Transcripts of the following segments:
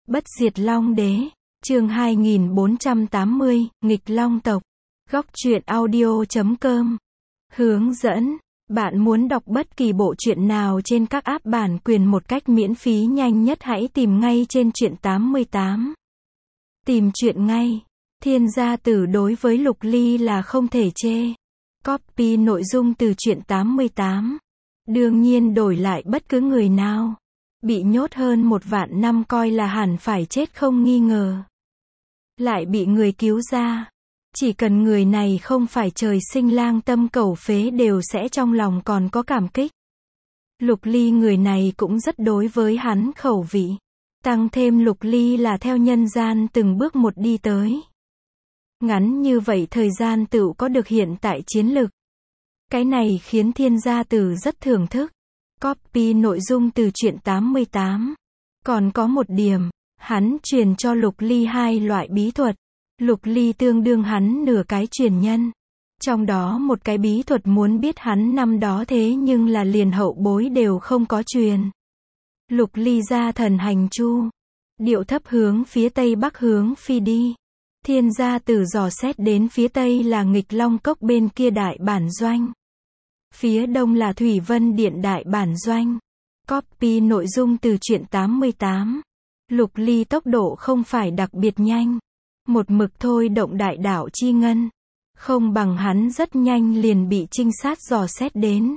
Bất diệt Long Đế, chương 2480, nghịch Long tộc. Góc truyện audio.com. Hướng dẫn, bạn muốn đọc bất kỳ bộ truyện nào trên các app bản quyền một cách miễn phí nhanh nhất hãy tìm ngay trên truyện 88. Tìm truyện ngay. Thiên gia tử đối với Lục Ly là không thể chê. Copy nội dung từ truyện 88. Đương nhiên đổi lại bất cứ người nào bị nhốt hơn 1.000 năm coi là hẳn phải chết không nghi ngờ. Lại bị người cứu ra. Chỉ cần người này không phải trời sinh lang tâm cầu phế đều sẽ trong lòng còn có cảm kích. Lục Ly người này cũng rất đối với hắn khẩu vị. Tăng thêm Lục Ly là theo nhân gian từng bước một đi tới. Ngắn như vậy thời gian tựu có được hiện tại chiến lực. Cái này khiến thiên gia tử rất thưởng thức. Copy nội dung từ truyện 88. Còn có một điểm, hắn truyền cho Lục Ly 2 loại bí thuật. Lục Ly tương đương hắn nửa cái truyền nhân. Trong đó một cái bí thuật muốn biết hắn năm đó thế nhưng là liền hậu bối đều không có truyền. Lục Ly ra thần hành chu. Điệu thấp hướng phía tây bắc hướng phi đi. Thiên gia tử dò xét đến phía tây là nghịch Long cốc bên kia đại bản doanh. Phía đông là Thủy Vân Điện đại bản doanh. Copy nội dung từ truyện 88. Lục Ly tốc độ không phải đặc biệt nhanh. Một mực thôi động đại đạo chi ngân. Không bằng hắn rất nhanh liền bị trinh sát dò xét đến.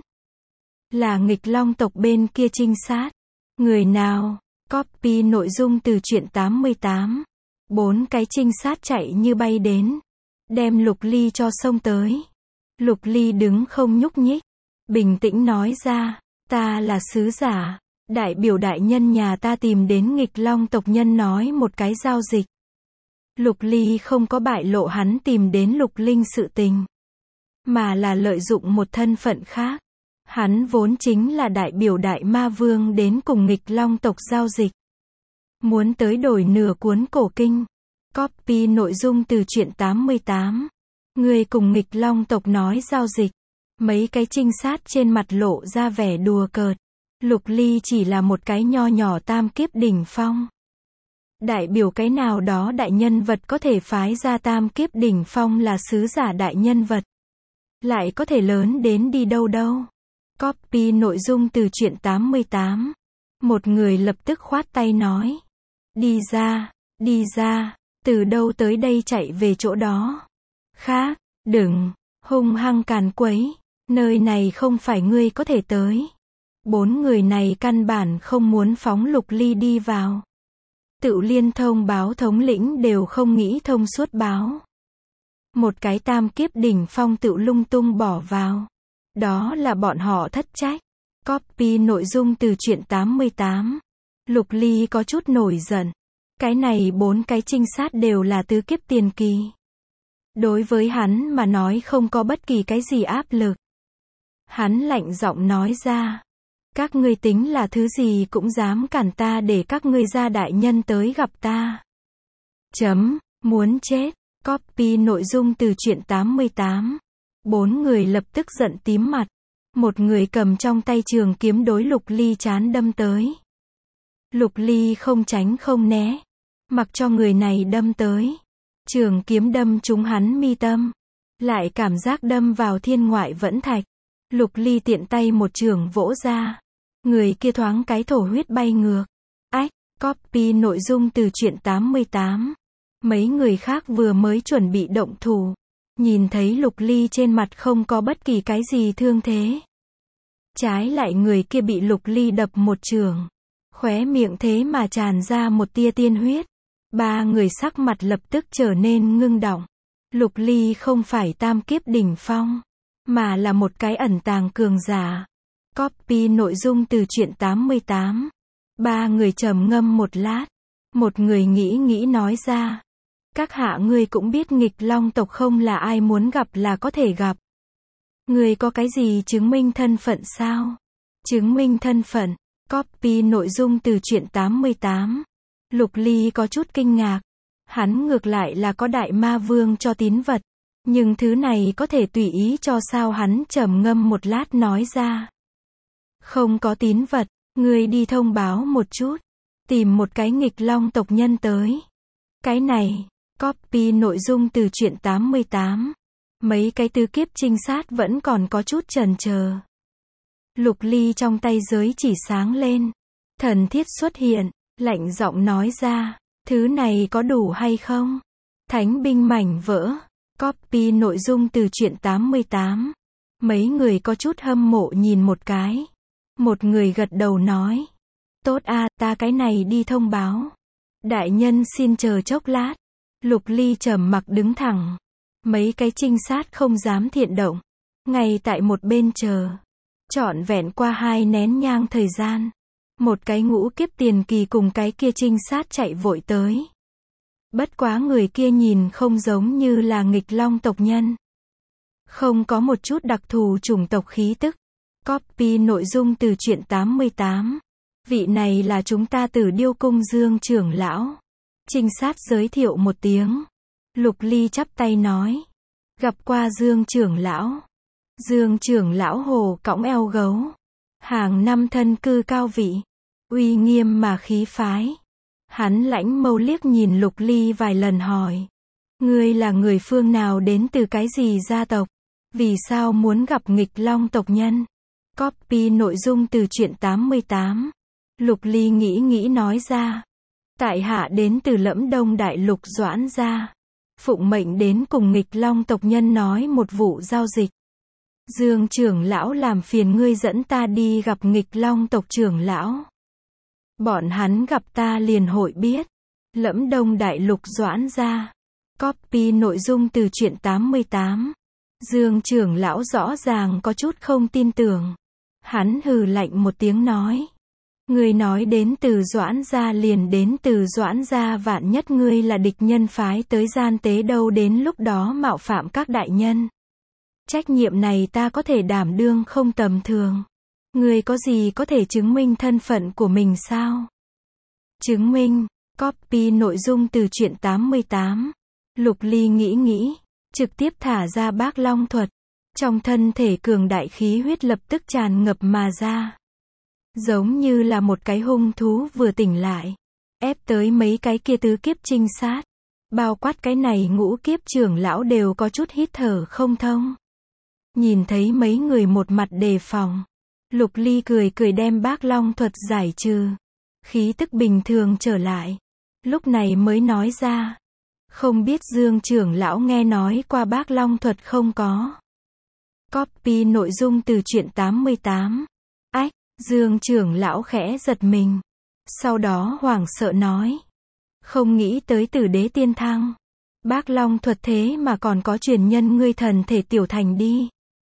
Là nghịch Long tộc bên kia trinh sát. Người nào? Copy nội dung từ truyện 88. 4 cái trinh sát chạy như bay đến. Đem Lục Ly cho xông tới. Lục Ly đứng không nhúc nhích. Bình tĩnh nói ra. Ta là sứ giả. Đại biểu đại nhân nhà ta tìm đến nghịch Long tộc nhân nói một cái giao dịch. Lục Ly không có bại lộ hắn tìm đến Lục Linh sự tình. Mà là lợi dụng một thân phận khác. Hắn vốn chính là đại biểu đại ma vương đến cùng nghịch Long tộc giao dịch. Muốn tới đổi nửa cuốn cổ kinh. Copy nội dung từ truyện 88. Người cùng nghịch Long tộc nói giao dịch. Mấy cái trinh sát trên mặt lộ ra vẻ đùa cợt. Lục Ly chỉ là một cái nho nhỏ tam kiếp đỉnh phong. Đại biểu cái nào đó đại nhân vật có thể phái ra tam kiếp đỉnh phong là sứ giả đại nhân vật. Lại có thể lớn đến đi đâu đâu. Copy nội dung từ truyện 88. Một người lập tức khoát tay nói. Đi ra, từ đâu tới đây chạy về chỗ đó. Khác, đừng, hung hăng càn quấy, nơi này không phải ngươi có thể tới. 4 người này căn bản không muốn phóng Lục Ly đi vào. Tự liên thông báo thống lĩnh đều không nghĩ thông suốt báo. Một cái tam kiếp đỉnh phong tự lung tung bỏ vào. Đó là bọn họ thất trách. Copy nội dung từ truyện 88. Lục Ly có chút nổi giận. Cái này 4 cái trinh sát đều là tứ kiếp tiền kỳ. Đối với hắn mà nói không có bất kỳ cái gì áp lực. Hắn lạnh giọng nói ra. Các ngươi tính là thứ gì cũng dám cản ta để các ngươi ra đại nhân tới gặp ta. Muốn chết. Copy nội dung từ truyện 88. 4 người lập tức giận tím mặt. Một người cầm trong tay trường kiếm đối Lục Ly chán đâm tới. Lục Ly không tránh không né. Mặc cho người này đâm tới. Trường kiếm đâm trúng hắn mi tâm. Lại cảm giác đâm vào thiên ngoại vẫn thạch. Lục Ly tiện tay một trường vỗ ra. Người kia thoáng cái thổ huyết bay ngược. Ách, copy nội dung từ truyện 88. Mấy người khác vừa mới chuẩn bị động thủ. Nhìn thấy Lục Ly trên mặt không có bất kỳ cái gì thương thế. Trái lại người kia bị Lục Ly đập một trường. Khóe miệng thế mà tràn ra một tia tiên huyết. 3 người sắc mặt lập tức trở nên ngưng đọng. Lục Ly không phải tam kiếp đỉnh phong. Mà là một cái ẩn tàng cường giả. Copy nội dung từ truyện 88. 3 người trầm ngâm một lát. Một người nghĩ nói ra. Các hạ ngươi cũng biết nghịch Long tộc không là ai muốn gặp là có thể gặp. Ngươi có cái gì chứng minh thân phận sao? Chứng minh thân phận. Copy nội dung từ truyện 88. Lục Ly có chút kinh ngạc. Hắn ngược lại là có đại ma vương cho tín vật. Nhưng thứ này có thể tùy ý cho sao hắn trầm ngâm một lát nói ra. Không có tín vật, ngươi đi thông báo một chút. Tìm một cái nghịch long tộc nhân tới. Cái này, copy nội dung từ truyện 88. Mấy cái tứ kiếp trinh sát vẫn còn có chút chần chờ. Lục Ly trong tay giới chỉ sáng lên. Thần thiết xuất hiện, lạnh giọng nói ra, thứ này có đủ hay không? Thánh binh mảnh vỡ. Copy nội dung từ truyện 88. Mấy người có chút hâm mộ nhìn một cái. Một người gật đầu nói. Tốt a, ta cái này đi thông báo. Đại nhân xin chờ chốc lát. Lục Ly trầm mặc đứng thẳng. Mấy cái trinh sát không dám thiện động. Ngay tại một bên chờ. Trọn vẹn qua 2 nén nhang thời gian. Một cái ngũ kiếp tiền kỳ cùng cái kia trinh sát chạy vội tới. Bất quá người kia nhìn không giống như là nghịch long tộc nhân. Không có một chút đặc thù chủng tộc khí tức. Copy nội dung từ truyện 88. Vị này là chúng ta Tử Điêu Cung Dương trưởng lão. Trinh sát giới thiệu một tiếng. Lục Ly chắp tay nói. Gặp qua Dương trưởng lão. Dương trưởng lão hồ cõng eo gấu. Hàng năm thân cư cao vị. Uy nghiêm mà khí phái. Hắn lãnh mâu liếc nhìn Lục Ly vài lần hỏi. Ngươi là người phương nào, đến từ cái gì gia tộc? Vì sao muốn gặp nghịch long tộc nhân? Copy nội dung từ truyện 88. Lục Ly nghĩ nói ra. Tại hạ đến từ Lẫm Đông Đại Lục Doãn gia. Phụng mệnh đến cùng nghịch long tộc nhân nói một vụ giao dịch. Dương trưởng lão làm phiền ngươi dẫn ta đi gặp nghịch long tộc trưởng lão. Bọn hắn gặp ta liền hội biết. Lẫm Đông Đại Lục Doãn gia. Copy nội dung từ truyện 88. Dương trưởng lão rõ ràng có chút không tin tưởng. Hắn hừ lạnh một tiếng nói. Ngươi nói đến từ Doãn gia liền đến từ Doãn gia, vạn nhất ngươi là địch nhân phái tới gian tế đâu, đến lúc đó mạo phạm các đại nhân. Trách nhiệm này ta có thể đảm đương không tầm thường. Ngươi có gì có thể chứng minh thân phận của mình sao? Chứng minh. Copy nội dung từ truyện 88. Lục Ly nghĩ. Trực tiếp thả ra Bác Long thuật. Trong thân thể cường đại khí huyết lập tức tràn ngập mà ra. Giống như là một cái hung thú vừa tỉnh lại. Ép tới mấy cái kia tứ kiếp trinh sát. Bao quát cái này ngũ kiếp trưởng lão đều có chút hít thở không thông. Nhìn thấy mấy người một mặt đề phòng. Lục Ly cười đem Bác Long thuật giải trừ. Khí tức bình thường trở lại. Lúc này mới nói ra. Không biết Dương trưởng lão nghe nói qua Bác Long thuật không có? Copy nội dung từ truyện 88. Ách, Dương trưởng lão khẽ giật mình. Sau đó hoảng sợ nói. Không nghĩ tới Tử Đế tiên thăng. Bác Long thuật thế mà còn có truyền nhân, ngươi thần thể tiểu thành đi.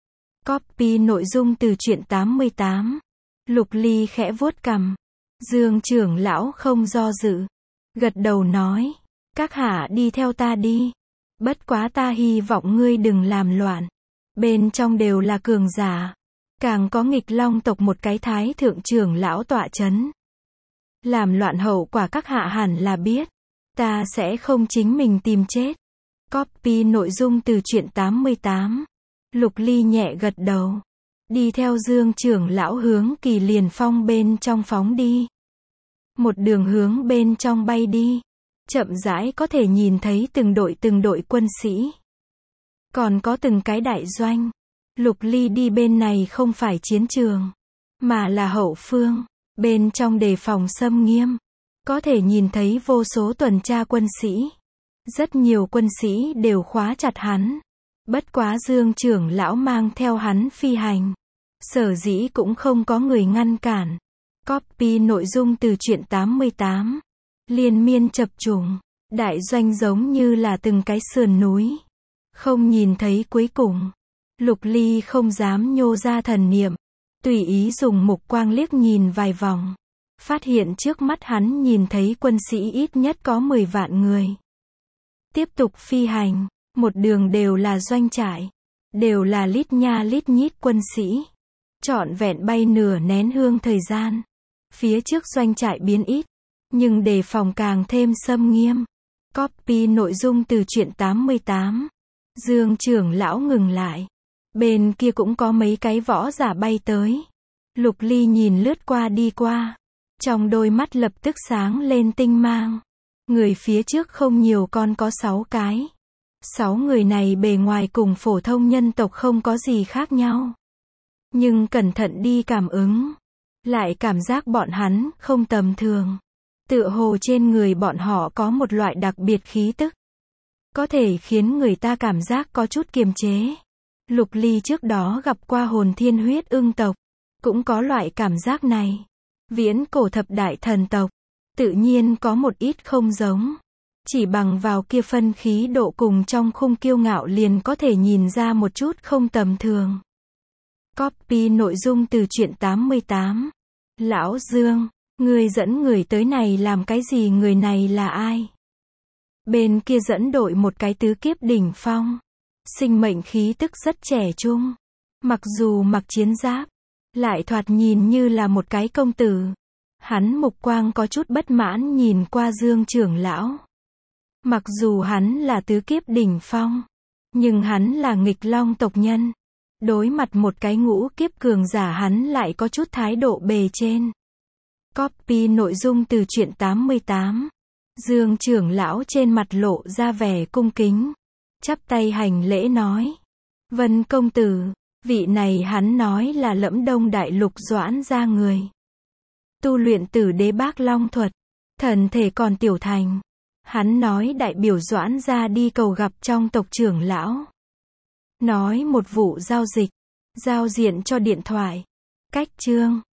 Copy nội dung từ truyện 88. Lục Ly khẽ vuốt cằm. Dương trưởng lão không do dự. Gật đầu nói. Các hạ đi theo ta đi. Bất quá ta hy vọng ngươi đừng làm loạn. Bên trong đều là cường giả. Càng có nghịch long tộc một cái thái thượng trưởng lão tọa chấn. Làm loạn hậu quả các hạ hẳn là biết. Ta sẽ không chính mình tìm chết. Copy nội dung từ truyện 88. Lục Ly nhẹ gật đầu. Đi theo Dương trưởng lão hướng Kỳ Liền Phong bên trong phóng đi. Một đường hướng bên trong bay đi. Chậm rãi có thể nhìn thấy từng đội quân sĩ. Còn có từng cái đại doanh. Lục Ly đi bên này không phải chiến trường, mà là hậu phương. Bên trong đề phòng xâm nghiêm. Có thể nhìn thấy vô số tuần tra quân sĩ. Rất nhiều quân sĩ đều khóa chặt hắn. Bất quá Dương trưởng lão mang theo hắn phi hành. Sở dĩ cũng không có người ngăn cản. Copy nội dung từ truyện 88. Liên miên chập trùng. Đại doanh giống như là từng cái sườn núi. Không nhìn thấy cuối cùng. Lục Ly không dám nhô ra thần niệm. Tùy ý dùng mục quang liếc nhìn vài vòng. Phát hiện trước mắt hắn nhìn thấy quân sĩ ít nhất có 10 vạn người. Tiếp tục phi hành. Một đường đều là doanh trại. Đều là lít nha lít nhít quân sĩ. Trọn vẹn bay nửa nén hương thời gian. Phía trước doanh trại biến ít. Nhưng đề phòng càng thêm xâm nghiêm. Copy nội dung từ truyện 88. Dương trưởng lão ngừng lại. Bên kia cũng có mấy cái võ giả bay tới. Lục Ly nhìn lướt qua đi qua. Trong đôi mắt lập tức sáng lên tinh mang. Người phía trước không nhiều con có 6 cái. 6 người này bề ngoài cùng phổ thông nhân tộc không có gì khác nhau. Nhưng cẩn thận đi cảm ứng, lại cảm giác bọn hắn không tầm thường. Tựa hồ trên người bọn họ có một loại đặc biệt khí tức. Có thể khiến người ta cảm giác có chút kiềm chế. Lục Ly trước đó gặp qua hồn thiên huyết ưng tộc. Cũng có loại cảm giác này. Viễn cổ thập đại thần tộc. Tự nhiên có một ít không giống. Chỉ bằng vào kia phân khí độ cùng trong khung kiêu ngạo liền có thể nhìn ra một chút không tầm thường. Copy nội dung từ truyện 88. Lão Dương, ngươi dẫn người tới này làm cái gì, người này là ai? Bên kia dẫn đội một cái tứ kiếp đỉnh phong. Sinh mệnh khí tức rất trẻ trung. Mặc dù mặc chiến giáp, lại thoạt nhìn như là một cái công tử. Hắn mục quang có chút bất mãn nhìn qua Dương trưởng lão. Mặc dù hắn là tứ kiếp đỉnh phong, nhưng hắn là nghịch long tộc nhân. Đối mặt một cái ngũ kiếp cường giả hắn lại có chút thái độ bề trên. Copy nội dung từ truyện 88. Dương trưởng lão trên mặt lộ ra vẻ cung kính. Chắp tay hành lễ nói. Vân công tử, vị này hắn nói là Lẫm Đông Đại Lục Doãn gia người. Tu luyện Tử Đế Bác Long thuật, thần thể còn tiểu thành. Hắn nói đại biểu Doãn gia đi cầu gặp trong tộc trưởng lão. Nói một vụ giao dịch, giao diện cho điện thoại. Cách chương